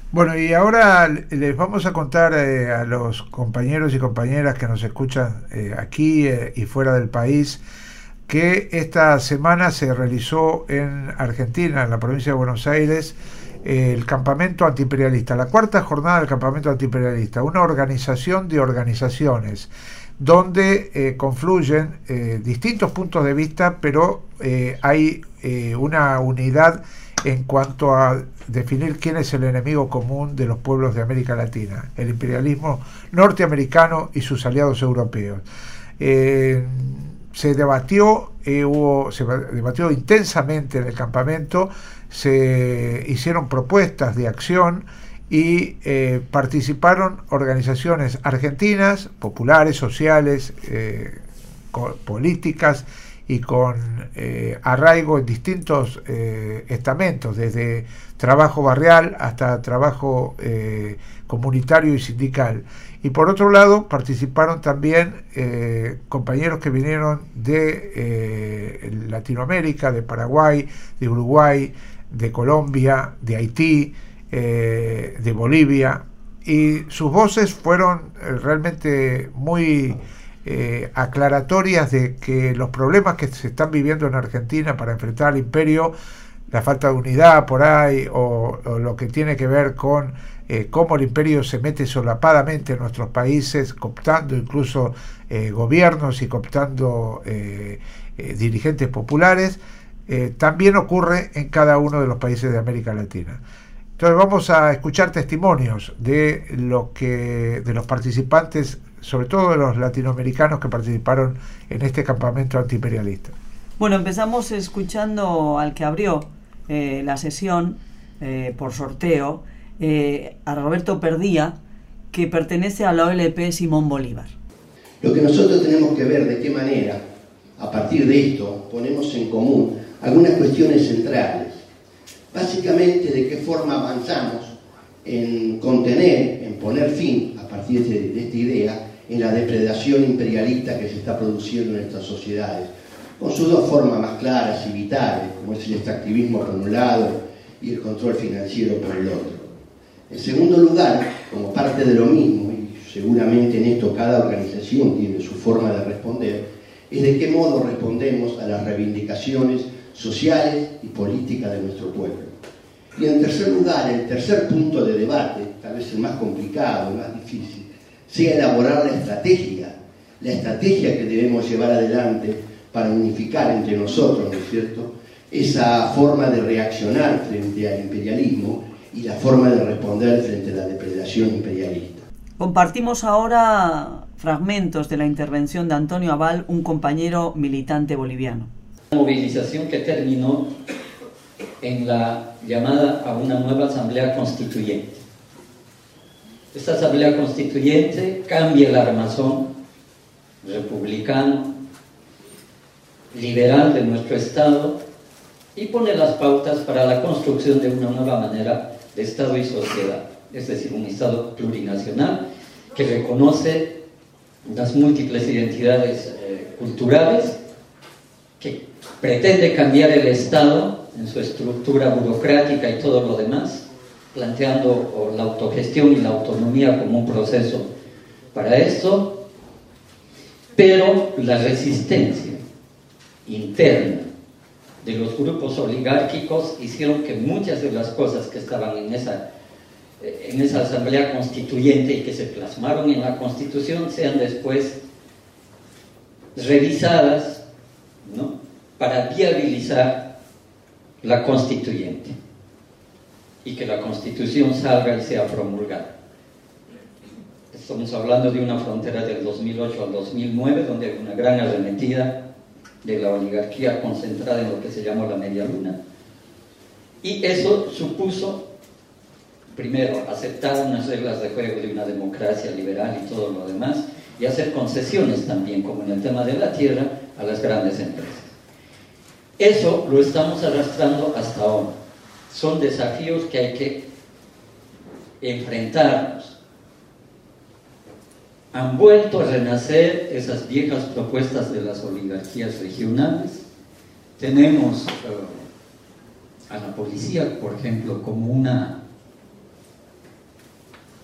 Bueno, y ahora les vamos a contar a los compañeros y compañeras que nos escuchan aquí y fuera del país que esta semana se realizó en Argentina, en la provincia de Buenos Aires, el campamento antiimperialista, la cuarta jornada del campamento antiimperialista, una organización de organizaciones donde confluyen distintos puntos de vista, pero hay una unidad en cuanto a definir quién es el enemigo común de los pueblos de América Latina, el imperialismo norteamericano y sus aliados europeos. Se debatió, se debatió intensamente en el campamento, se hicieron propuestas de acción y participaron organizaciones argentinas, populares, sociales, políticas y con arraigo en distintos estamentos, desde trabajo barrial hasta trabajo comunitario y sindical. Y por otro lado participaron también compañeros que vinieron de Latinoamérica, de Paraguay, de Uruguay, de Colombia, de Haití, de Bolivia, y sus voces fueron realmente muy aclaratorias de que los problemas que se están viviendo en Argentina para enfrentar al imperio, la falta de unidad por ahí, o lo que tiene que ver con cómo el imperio se mete solapadamente en nuestros países, cooptando incluso gobiernos y cooptando dirigentes populares, también ocurre en cada uno de los países de América Latina. Entonces vamos a escuchar testimonios de los participantes, sobre todo de los latinoamericanos que participaron en este campamento antiimperialista. Bueno, empezamos escuchando al que abrió la sesión por sorteo, a Roberto Perdía, que pertenece a la OLP Simón Bolívar. Lo que nosotros tenemos que ver de qué manera, a partir de esto, ponemos en común algunas cuestiones centrales. Básicamente, de qué forma avanzamos en contener, en poner fin, a partir de esta idea, en la depredación imperialista que se está produciendo en nuestras sociedades, con sus dos formas más claras y vitales, como es el extractivismo por un lado y el control financiero por el otro. En segundo lugar, como parte de lo mismo, y seguramente en esto cada organización tiene su forma de responder, es de qué modo respondemos a las reivindicaciones sociales y políticas de nuestro pueblo. Y en tercer lugar, el tercer punto de debate, tal vez el más complicado, el más difícil, sea elaborar la estrategia que debemos llevar adelante para unificar entre nosotros, ¿no es cierto?, esa forma de reaccionar frente al imperialismo y la forma de responder frente a la depredación imperialista. Compartimos ahora fragmentos de la intervención de Antonio Abal, un compañero militante boliviano. La movilización que terminó en la llamada a una nueva asamblea constituyente. Esta asamblea constituyente cambia el armazón republicano, liberal de nuestro Estado y pone las pautas para la construcción de una nueva manera de Estado y sociedad, es decir, un Estado plurinacional que reconoce las múltiples identidades culturales, que pretende cambiar el Estado en su estructura burocrática y todo lo demás, planteando la autogestión y la autonomía como un proceso para esto, pero la resistencia interna de los grupos oligárquicos hicieron que muchas de las cosas que estaban en esa asamblea constituyente y que se plasmaron en la Constitución sean después revisadas, ¿no?, para viabilizar la constituyente y que la Constitución salga y sea promulgada. Estamos hablando de una frontera del 2008 al 2009, donde hay una gran arremetida de la oligarquía concentrada en lo que se llama la media luna, y eso supuso, primero, aceptar unas reglas de juego de una democracia liberal y todo lo demás, y hacer concesiones también, como en el tema de la tierra, a las grandes empresas. Eso lo estamos arrastrando hasta ahora. Son desafíos que hay que enfrentarnos. Han vuelto a renacer esas viejas propuestas de las oligarquías regionales. Tenemos a la policía, por ejemplo, como una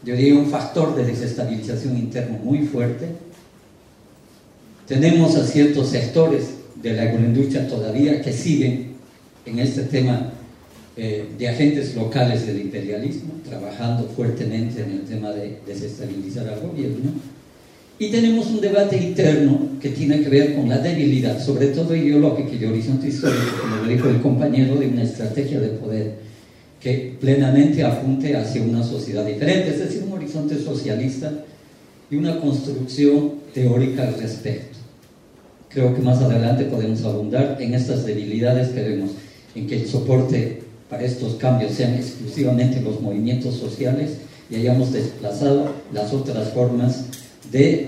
yo diría, un factor de desestabilización interno muy fuerte. Tenemos a ciertos sectores de la agroindustria todavía que siguen en este tema de agentes locales del imperialismo, trabajando fuertemente en el tema de desestabilizar al gobierno. Y tenemos un debate interno que tiene que ver con la debilidad, sobre todo ideológica y de horizonte histórico, como lo dijo el compañero, de una estrategia de poder que plenamente apunte hacia una sociedad diferente, es decir, un horizonte socialista y una construcción teórica al respecto. Creo que más adelante podemos abundar en estas debilidades que vemos, en que el soporte para estos cambios sean exclusivamente los movimientos sociales y hayamos desplazado las otras formas de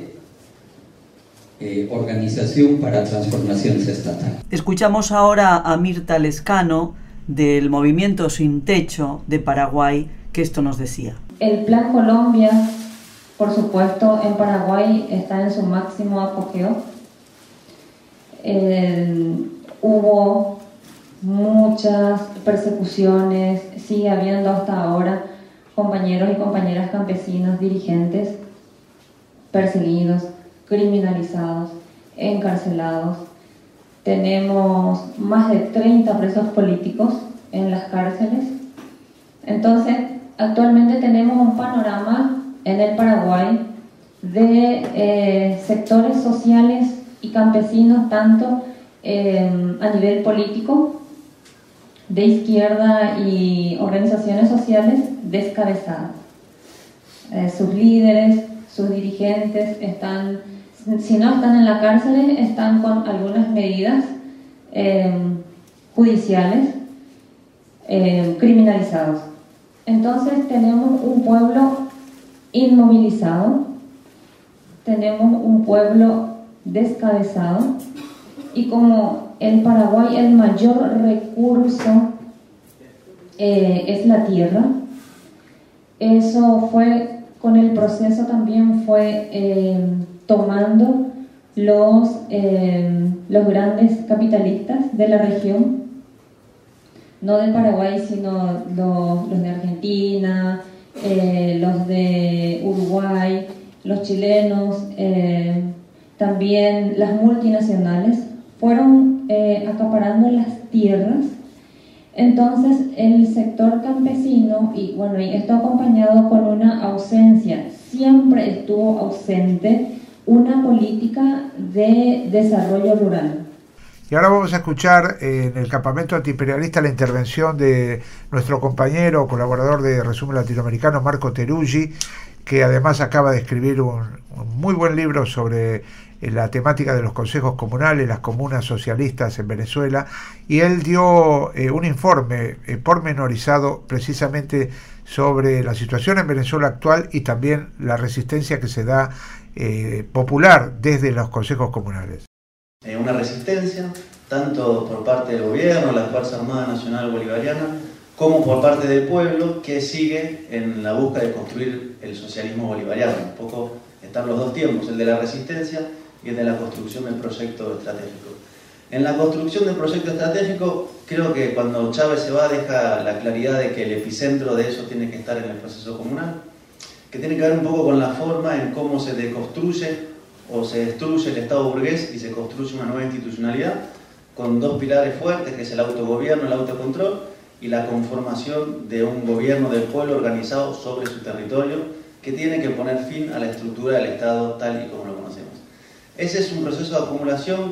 organización para transformaciones estatales. Escuchamos ahora a Mirta Lescano del Movimiento Sin Techo de Paraguay, que esto nos decía. El Plan Colombia, por supuesto, en Paraguay está en su máximo apogeo. Hubo muchas persecuciones, sigue habiendo hasta ahora compañeros y compañeras campesinos, dirigentes perseguidos, criminalizados, encarcelados. Tenemos más de 30 presos políticos en las cárceles. Entonces, actualmente tenemos un panorama en el Paraguay de sectores sociales y campesinos, tanto a nivel político, de izquierda y organizaciones sociales descabezadas. Sus líderes, sus dirigentes están, si no están en la cárcel, están con algunas medidas judiciales, criminalizados. Entonces tenemos un pueblo inmovilizado, tenemos un pueblo descabezado, y como el Paraguay el mayor recurso es la tierra, eso fue con el proceso, también fue tomando los grandes capitalistas de la región, no de Paraguay, sino los de Argentina, los de Uruguay, los chilenos, también las multinacionales, fueron acaparando las tierras. Entonces el sector campesino, y esto acompañado con una ausencia, siempre estuvo ausente una política de desarrollo rural. Y ahora vamos a escuchar en el campamento antiimperialista la intervención de nuestro compañero, colaborador de Resumen Latinoamericano, Marco Teruggi, que además acaba de escribir un muy buen libro sobre la temática de los consejos comunales, las comunas socialistas en Venezuela, y él dio un informe pormenorizado precisamente sobre la situación en Venezuela actual y también la resistencia que se da popular desde los consejos comunales. Una resistencia tanto por parte del gobierno, la Fuerza Armada Nacional Bolivariana, como por parte del pueblo que sigue en la búsqueda de construir el socialismo bolivariano. Un poco están los dos tiempos, el de la resistencia y el de la construcción del proyecto estratégico. En la construcción del proyecto estratégico, creo que cuando Chávez se va deja la claridad de que el epicentro de eso tiene que estar en el proceso comunal, que tiene que ver un poco con la forma en cómo se deconstruye o se destruye el Estado burgués y se construye una nueva institucionalidad con dos pilares fuertes, que es el autogobierno, el autocontrol, y la conformación de un gobierno del pueblo organizado sobre su territorio, que tiene que poner fin a la estructura del Estado tal y como lo conocemos. Ese es un proceso de acumulación.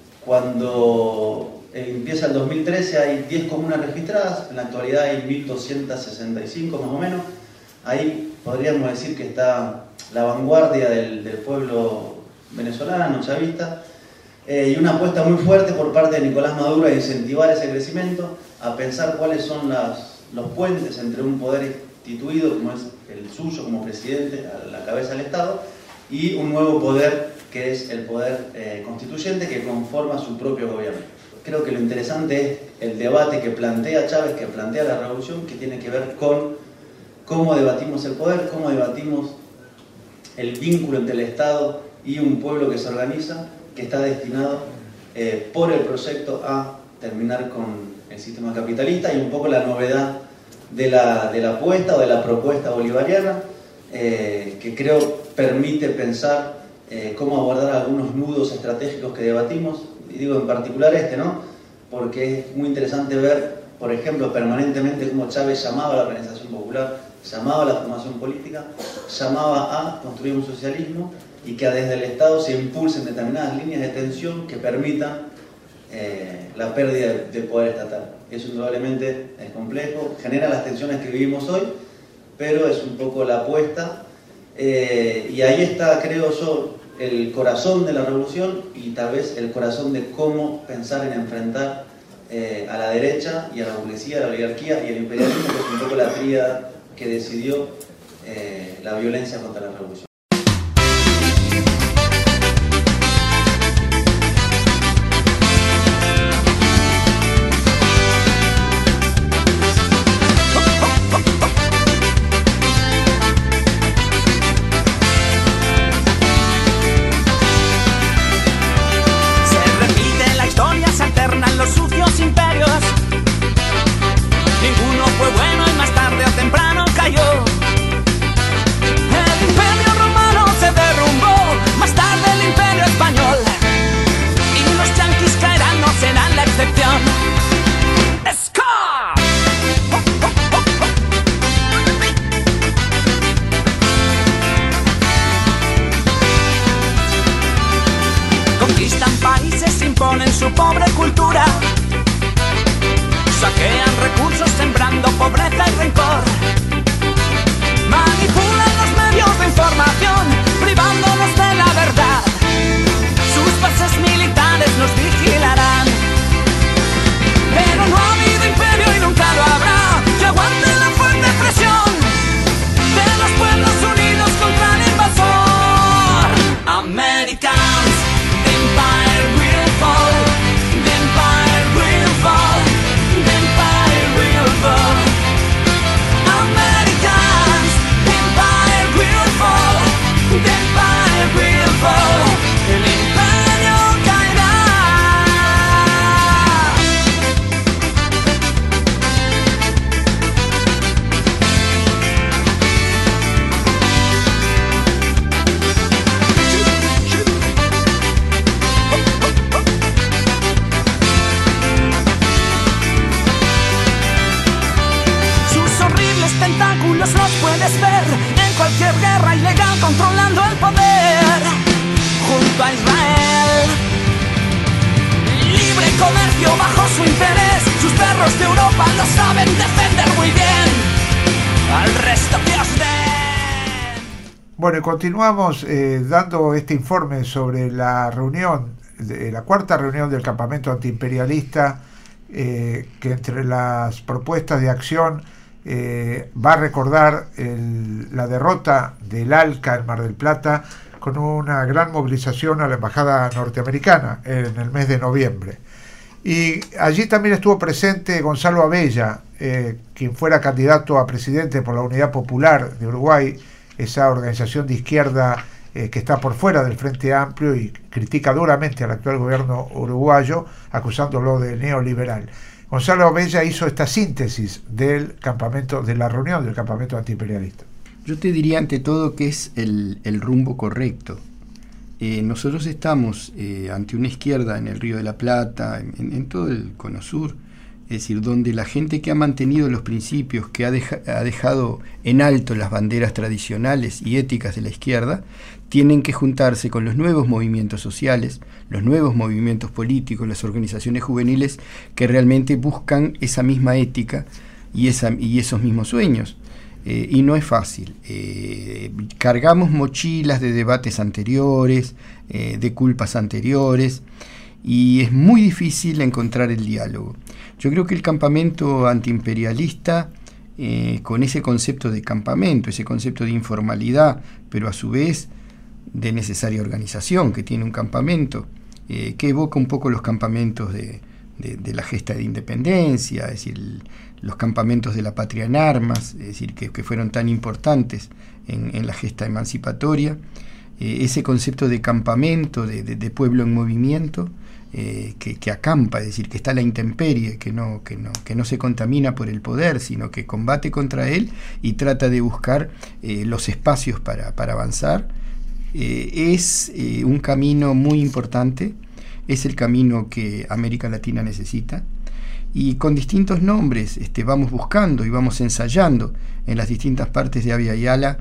Cuando empieza el 2013 hay 10 comunas registradas, en la actualidad hay 1.265 más o menos. Ahí podríamos decir que está la vanguardia del pueblo venezolano, chavista, y una apuesta muy fuerte por parte de Nicolás Maduro a incentivar ese crecimiento, a pensar cuáles son los puentes entre un poder instituido, como es el suyo como presidente, a la cabeza del Estado, y un nuevo poder que es el poder constituyente que conforma su propio gobierno. Creo que lo interesante es el debate que plantea Chávez, que plantea la revolución, que tiene que ver con cómo debatimos el poder, cómo debatimos el vínculo entre el Estado y un pueblo que se organiza, que está destinado por el proyecto a terminar con el sistema capitalista, y un poco la novedad de la apuesta o de la propuesta bolivariana, que creo permite pensar cómo abordar algunos nudos estratégicos que debatimos, y digo en particular ¿no? Porque es muy interesante ver, por ejemplo, permanenteamente cómo Chávez llamaba a la organización popular, llamaba a la formación política, llamaba a construir un socialismo y que desde el Estado se impulsen determinadas líneas de tensión que permitan la pérdida de poder estatal. Eso indudablemente es complejo, genera las tensiones que vivimos hoy, pero es un poco la apuesta, y ahí está, creo yo, el corazón de la revolución y tal vez el corazón de cómo pensar en enfrentar a la derecha y a la burguesía, a la oligarquía y al imperialismo, que es un poco la tríada que decidió la violencia contra la revolución. Su pobre cultura, saquean recursos sembrando pobreza y rencor, manipulan los medios de información privándonos de la verdad, sus bases militares nos vigilarán, pero no ha habido imperio y nunca lo habrá que aguante la fuerte presión de los pueblos unidos contra el invasor. Americans, the empire will fall. Americans, the empire will fall, the empire will fall, el imperio caerá. Tentáculos los puedes ver en cualquier guerra ilegal controlando el poder junto a Israel. Libre comercio bajo su interés, sus perros de Europa lo saben defender muy bien. Al resto que os den. Bueno, y continuamos dando este informe sobre la reunión, la cuarta reunión del campamento antiimperialista, que entre las propuestas de acción va a recordar la derrota del ALCA en Mar del Plata con una gran movilización a la embajada norteamericana en el mes de noviembre. Y allí también estuvo presente Gonzalo Abella, quien fuera candidato a presidente por la Unidad Popular de Uruguay, esa organización de izquierda que está por fuera del Frente Amplio y critica duramente al actual gobierno uruguayo, acusándolo de neoliberal. Gonzalo Abella hizo esta síntesis del campamento, de la reunión del campamento antiimperialista. Yo te diría ante todo que es el rumbo correcto. Nosotros estamos ante una izquierda en el Río de la Plata, en todo el Cono Sur, es decir, donde la gente que ha mantenido los principios, que ha dejado en alto las banderas tradicionales y éticas de la izquierda, tienen que juntarse con los nuevos movimientos sociales, los nuevos movimientos políticos, las organizaciones juveniles que realmente buscan esa misma ética y esos mismos sueños. Y no es fácil. Cargamos mochilas de debates anteriores, de culpas anteriores, y es muy difícil encontrar el diálogo. Yo creo que el campamento antiimperialista, con ese concepto de campamento, ese concepto de informalidad, pero a su vez de necesaria organización que tiene un campamento, que evoca un poco los campamentos de la gesta de independencia, es decir, los campamentos de la patria en armas, es decir, que fueron tan importantes en la gesta emancipatoria, ese concepto de campamento, de pueblo en movimiento, que acampa, es decir, que está a la intemperie, que no se contamina por el poder, sino que combate contra él y trata de buscar los espacios para avanzar. Es un camino muy importante, es el camino que América Latina necesita, y con distintos nombres vamos buscando y vamos ensayando en las distintas partes de Abya Yala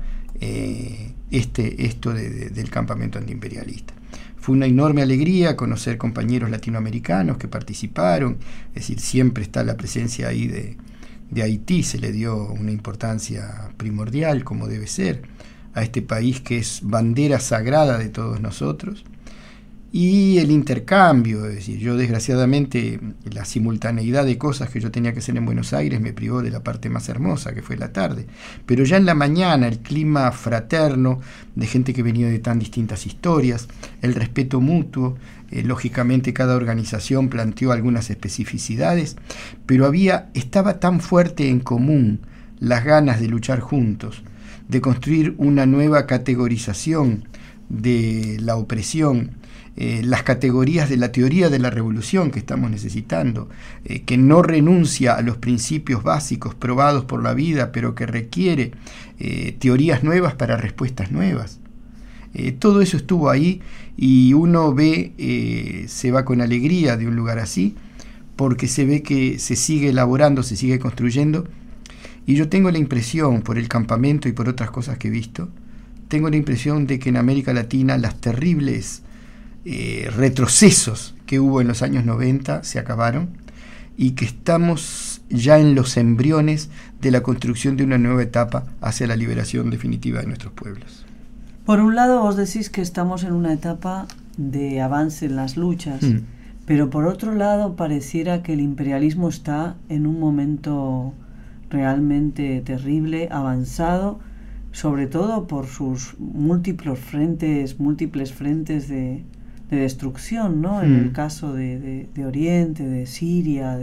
esto del campamento antiimperialista. Fue una enorme alegría conocer compañeros latinoamericanos que participaron, es decir, siempre está la presencia ahí de Haití, se le dio una importancia primordial, como debe ser, a este país que es bandera sagrada de todos nosotros, y el intercambio, es decir, yo desgraciadamente la simultaneidad de cosas que yo tenía que hacer en Buenos Aires me privó de la parte más hermosa, que fue la tarde, pero ya en la mañana el clima fraterno de gente que venía de tan distintas historias, el respeto mutuo, lógicamente cada organización planteó algunas especificidades, pero estaba tan fuerte en común las ganas de luchar juntos, de construir una nueva categorización de la opresión, las categorías de la teoría de la revolución que estamos necesitando, que no renuncia a los principios básicos probados por la vida, pero que requiere teorías nuevas para respuestas nuevas. Todo eso estuvo ahí, y uno se va con alegría de un lugar así, porque se ve que se sigue elaborando, se sigue construyendo, y yo tengo la impresión, por el campamento y por otras cosas que he visto, tengo la impresión de que en América Latina las terribles retrocesos que hubo en los años 90 se acabaron, y que estamos ya en los embriones de la construcción de una nueva etapa hacia la liberación definitiva de nuestros pueblos. Por un lado vos decís que estamos en una etapa de avance en las luchas, pero por otro lado pareciera que el imperialismo está en un momento realmente terrible, avanzado, sobre todo por sus múltiples frentes de destrucción, ¿no? En el caso de Oriente, de Siria,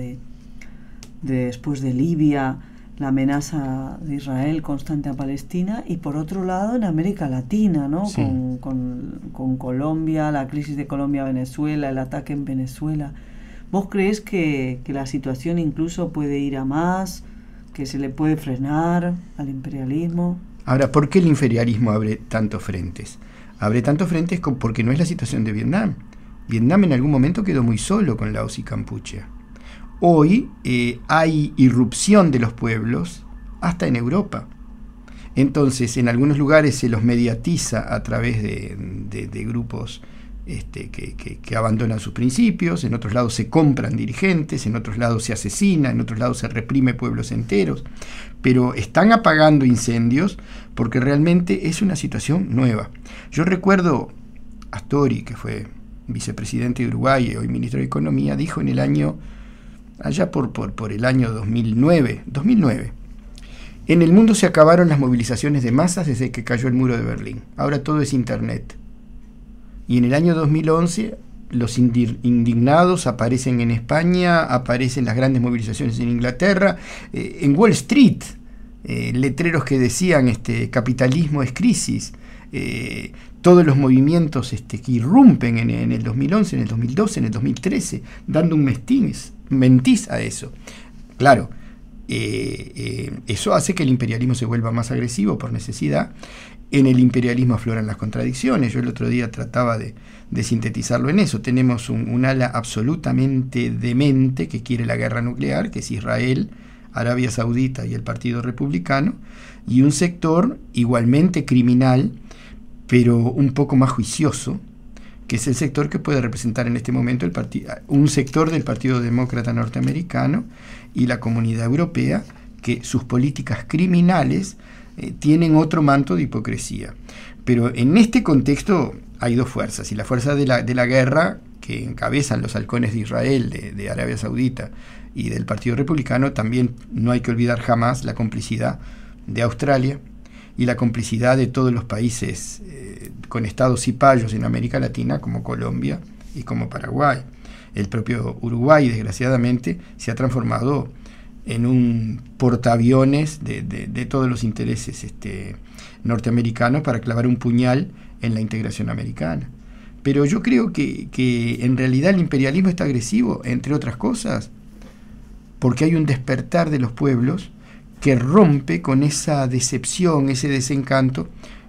después de Libia, la amenaza de Israel constante a Palestina, y por otro lado en América Latina, ¿no? Sí. Con Colombia, la crisis de Colombia-Venezuela, el ataque en Venezuela. ¿Vos creés que la situación incluso puede ir a más, que se le puede frenar al imperialismo? Ahora, ¿por qué el imperialismo abre tantos frentes? Abre tantos frentes porque no es la situación de Vietnam. Vietnam en algún momento quedó muy solo con Laos y Campuchia. Hoy hay irrupción de los pueblos hasta en Europa. Entonces, en algunos lugares se los mediatiza a través de grupos que abandonan sus principios, en otros lados se compran dirigentes, en otros lados se asesina, en otros lados se reprime pueblos enteros, pero están apagando incendios porque realmente es una situación nueva. Yo recuerdo Astori, que fue vicepresidente de Uruguay y hoy ministro de Economía, dijo en el año, allá por el año 2009, en el mundo se acabaron las movilizaciones de masas desde que cayó el muro de Berlín, ahora todo es internet. Y en el año 2011 los indignados aparecen en España, aparecen las grandes movilizaciones en Inglaterra, en Wall Street, letreros que decían capitalismo es crisis, todos los movimientos que irrumpen en el 2011, en el 2012, en el 2013, dando un mentiz a eso. Claro, eso hace que el imperialismo se vuelva más agresivo por necesidad. En el imperialismo afloran las contradicciones. Yo el otro día trataba de sintetizarlo en eso. Tenemos un ala absolutamente demente que quiere la guerra nuclear, que es Israel, Arabia Saudita y el Partido Republicano, y un sector igualmente criminal, pero un poco más juicioso, que es el sector que puede representar en este momento un sector del Partido Demócrata Norteamericano y la Comunidad Europea, que sus políticas criminales tienen otro manto de hipocresía. Pero en este contexto hay dos fuerzas, y la fuerza de la guerra, que encabezan los halcones de Israel, de Arabia Saudita y del Partido Republicano, también no hay que olvidar jamás la complicidad de Australia y la complicidad de todos los países con estados cipayos en América Latina, como Colombia y como Paraguay. El propio Uruguay, desgraciadamente, se ha transformado en un portaaviones de todos los intereses norteamericanos para clavar un puñal en la integración americana. Pero yo creo que en realidad el imperialismo está agresivo, entre otras cosas, porque hay un despertar de los pueblos que rompe con esa decepción, ese desencanto,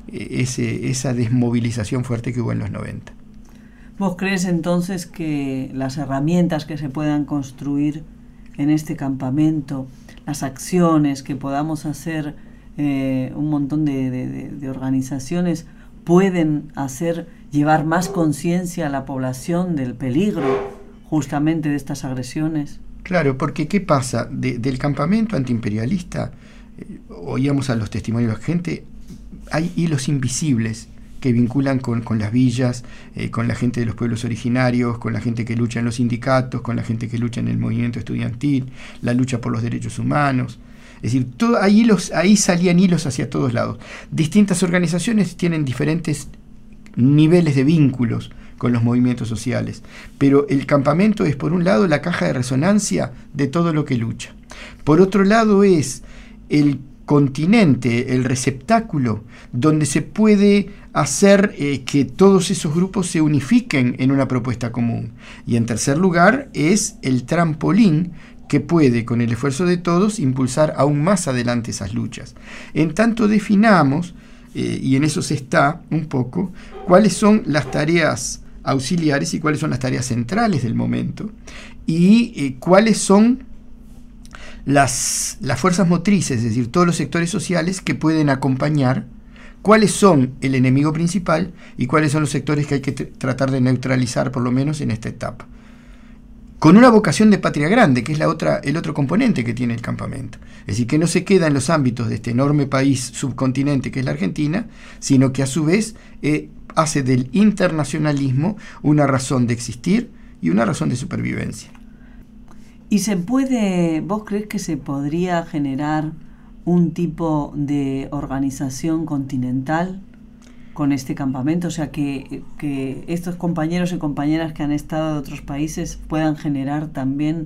esa desmovilización fuerte que hubo en los 90. ¿Vos crees entonces que las herramientas que se puedan construir en este campamento, las acciones que podamos hacer, un montón de organizaciones, pueden llevar más conciencia a la población del peligro justamente de estas agresiones? Claro, porque ¿qué pasa? Del campamento antiimperialista, oíamos a los testimonios de la gente, hay hilos invisibles que vinculan con las villas, con la gente de los pueblos originarios, con la gente que lucha en los sindicatos, con la gente que lucha en el movimiento estudiantil, la lucha por los derechos humanos. Es decir, ahí salían hilos hacia todos lados. Distintas organizaciones tienen diferentes niveles de vínculos con los movimientos sociales, pero el campamento es, por un lado, la caja de resonancia de todo lo que lucha. Por otro lado, es el continente, el receptáculo donde se puede hacer que todos esos grupos se unifiquen en una propuesta común. Y en tercer lugar, es el trampolín que puede, con el esfuerzo de todos, impulsar aún más adelante esas luchas. En tanto definamos, y en eso se está un poco, cuáles son las tareas auxiliares y cuáles son las tareas centrales del momento, y cuáles son las fuerzas motrices, es decir, todos los sectores sociales que pueden acompañar, cuáles son el enemigo principal y cuáles son los sectores que hay que tratar de neutralizar, por lo menos en esta etapa. Con una vocación de patria grande, que es el otro componente que tiene el campamento. Es decir, que no se queda en los ámbitos de este enorme país subcontinente que es la Argentina, sino que a su vez hace del internacionalismo una razón de existir y una razón de supervivencia. ¿Y vos crees que se podría generar un tipo de organización continental con este campamento? O sea, que estos compañeros y compañeras que han estado de otros países puedan generar también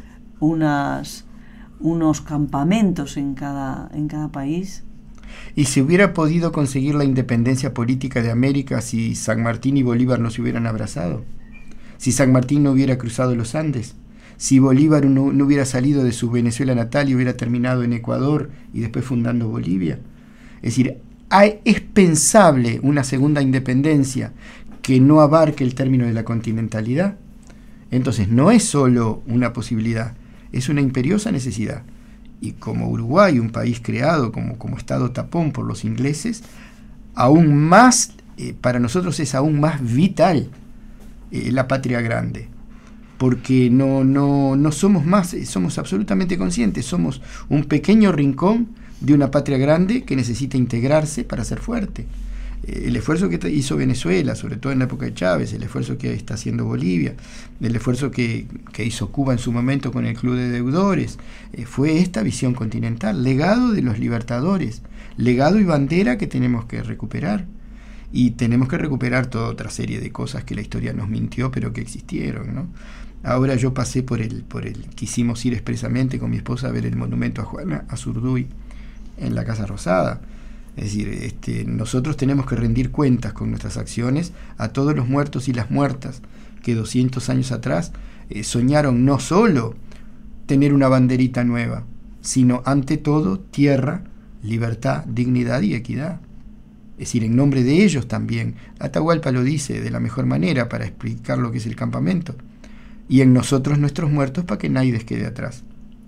unos campamentos en cada país. ¿Y se hubiera podido conseguir la independencia política de América si San Martín y Bolívar no se hubieran abrazado? Si San Martín no hubiera cruzado los Andes, si Bolívar no hubiera salido de su Venezuela natal y hubiera terminado en Ecuador y después fundando Bolivia. Es decir, es pensable una segunda independencia que no abarque el término de la continentalidad. Entonces no es solo una posibilidad, es una imperiosa necesidad. Y como Uruguay, un país creado como Estado tapón por los ingleses, aún más, para nosotros es aún más vital la patria grande. Porque no somos más, somos absolutamente conscientes, somos un pequeño rincón de una patria grande que necesita integrarse para ser fuerte. El esfuerzo que hizo Venezuela, sobre todo en la época de Chávez, el esfuerzo que está haciendo Bolivia, el esfuerzo que hizo Cuba en su momento con el Club de Deudores, fue esta visión continental, legado de los libertadores, legado y bandera que tenemos que recuperar. Y tenemos que recuperar toda otra serie de cosas que la historia nos mintió, pero que existieron, ¿no? Ahora yo pasé quisimos ir expresamente con mi esposa a ver el monumento a Juana Azurduy en la Casa Rosada. Es decir, nosotros tenemos que rendir cuentas con nuestras acciones a todos los muertos y las muertas que 200 años atrás soñaron no solo tener una banderita nueva, sino ante todo tierra, libertad, dignidad y equidad. Es decir, en nombre de ellos también. Atahualpa lo dice de la mejor manera para explicar lo que es el campamento. Y en nosotros nuestros muertos para que nadie quede atrás.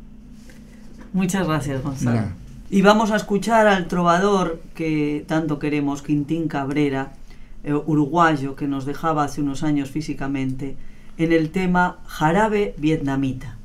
Muchas gracias, Gonzalo. Y vamos a escuchar al trovador que tanto queremos, Quintín Cabrera, uruguayo, que nos dejaba hace unos años físicamente, en el tema Jarabe Vietnamita.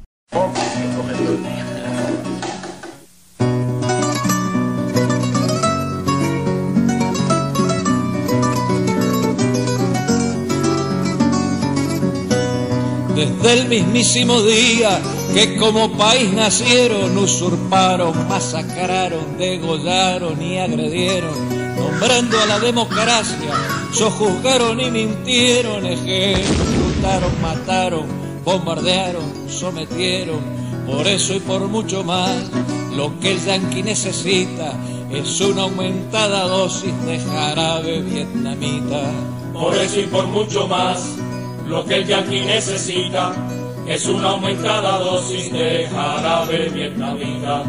Desde el mismísimo día que como país nacieron, usurparon, masacraron, degollaron y agredieron, nombrando a la democracia, sojuzgaron y mintieron, ejecutaron, mataron, bombardearon, sometieron. Por eso y por mucho más, lo que el yanqui necesita es una aumentada dosis de jarabe vietnamita. Por eso y por mucho más, lo que el yanqui necesita es una aumentada dosis de jarabe vietnamita.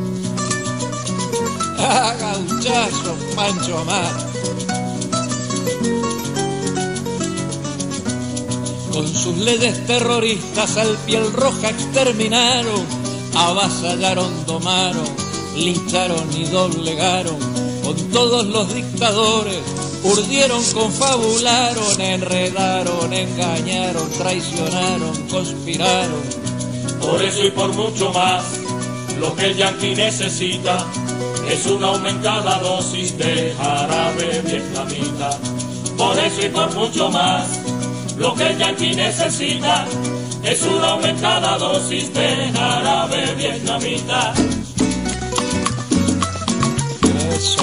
¡Ah, gauchazo, Pancho Amar! Con sus leyes terroristas al piel roja exterminaron, avasallaron, domaron, lincharon y doblegaron. Con todos los dictadores urdieron, confabularon, enredaron, engañaron, traicionaron, conspiraron. Por eso y por mucho más, lo que el yanqui necesita es una aumentada dosis de jarabe vietnamita. Por eso y por mucho más, lo que el yanqui necesita es una aumentada dosis de jarabe vietnamita. Eso.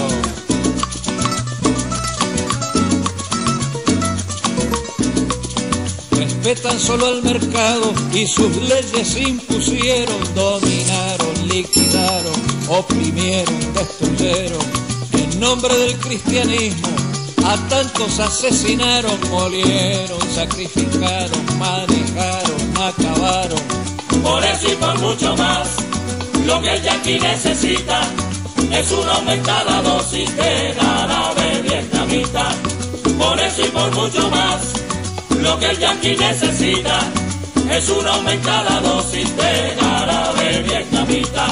Respetan solo al mercado y sus leyes impusieron, dominaron, liquidaron, oprimieron, destruyeron. En nombre del cristianismo a tantos asesinaron, molieron, sacrificaron, manejaron, acabaron. Por eso y por mucho más, lo que el yanqui necesita es una aumentada dosis de jarabe vietnamita. Por eso y por mucho más, lo que el yanqui necesita es una aumentada dosis de jarabe vietnamita.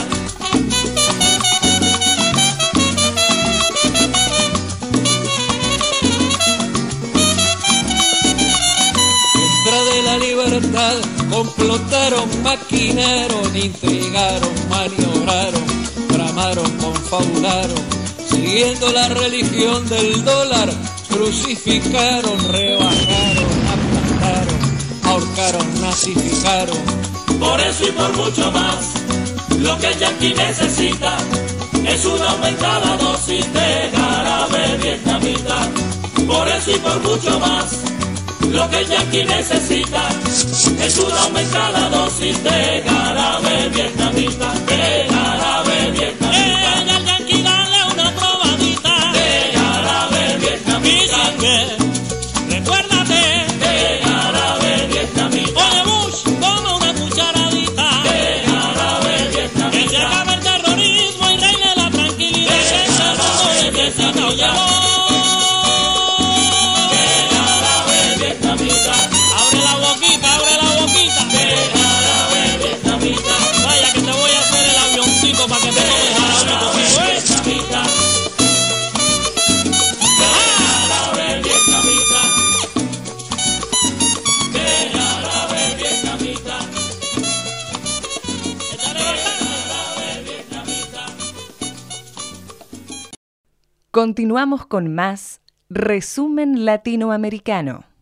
De la libertad complotaron, maquinaron, intrigaron, maniobraron, tramaron, confabularon, siguiendo la religión del dólar, crucificaron, rebajaron, aplastaron, ahorcaron, nazificaron. Por eso y por mucho más, lo que el yanqui necesita es una aumentada dosis de jarabe vietnamita. Por eso y por mucho más, lo que el yanqui necesita es una aumentada dosis de jarabe vietnamita, de jarabe vietnamita. El yanqui dale una probadita de jarabe vietnamita. Recuérdate de jarabe vietnamita. Oye Bush, toma una cucharadita de jarabe vietnamita. Que se acabe el terrorismo y reine la tranquilidad. De jarabe vietnamita. Abre la boquita, abre la boquita. De jarabe vietnamita. Vaya que te voy a hacer el avioncito para que te tomes jarabe conmigo, ¿eh? Vietnamita. De jarabe vietnamita. De jarabe vietnamita. Échale bastante. Vietnamita. Continuamos con más Resumen Latinoamericano.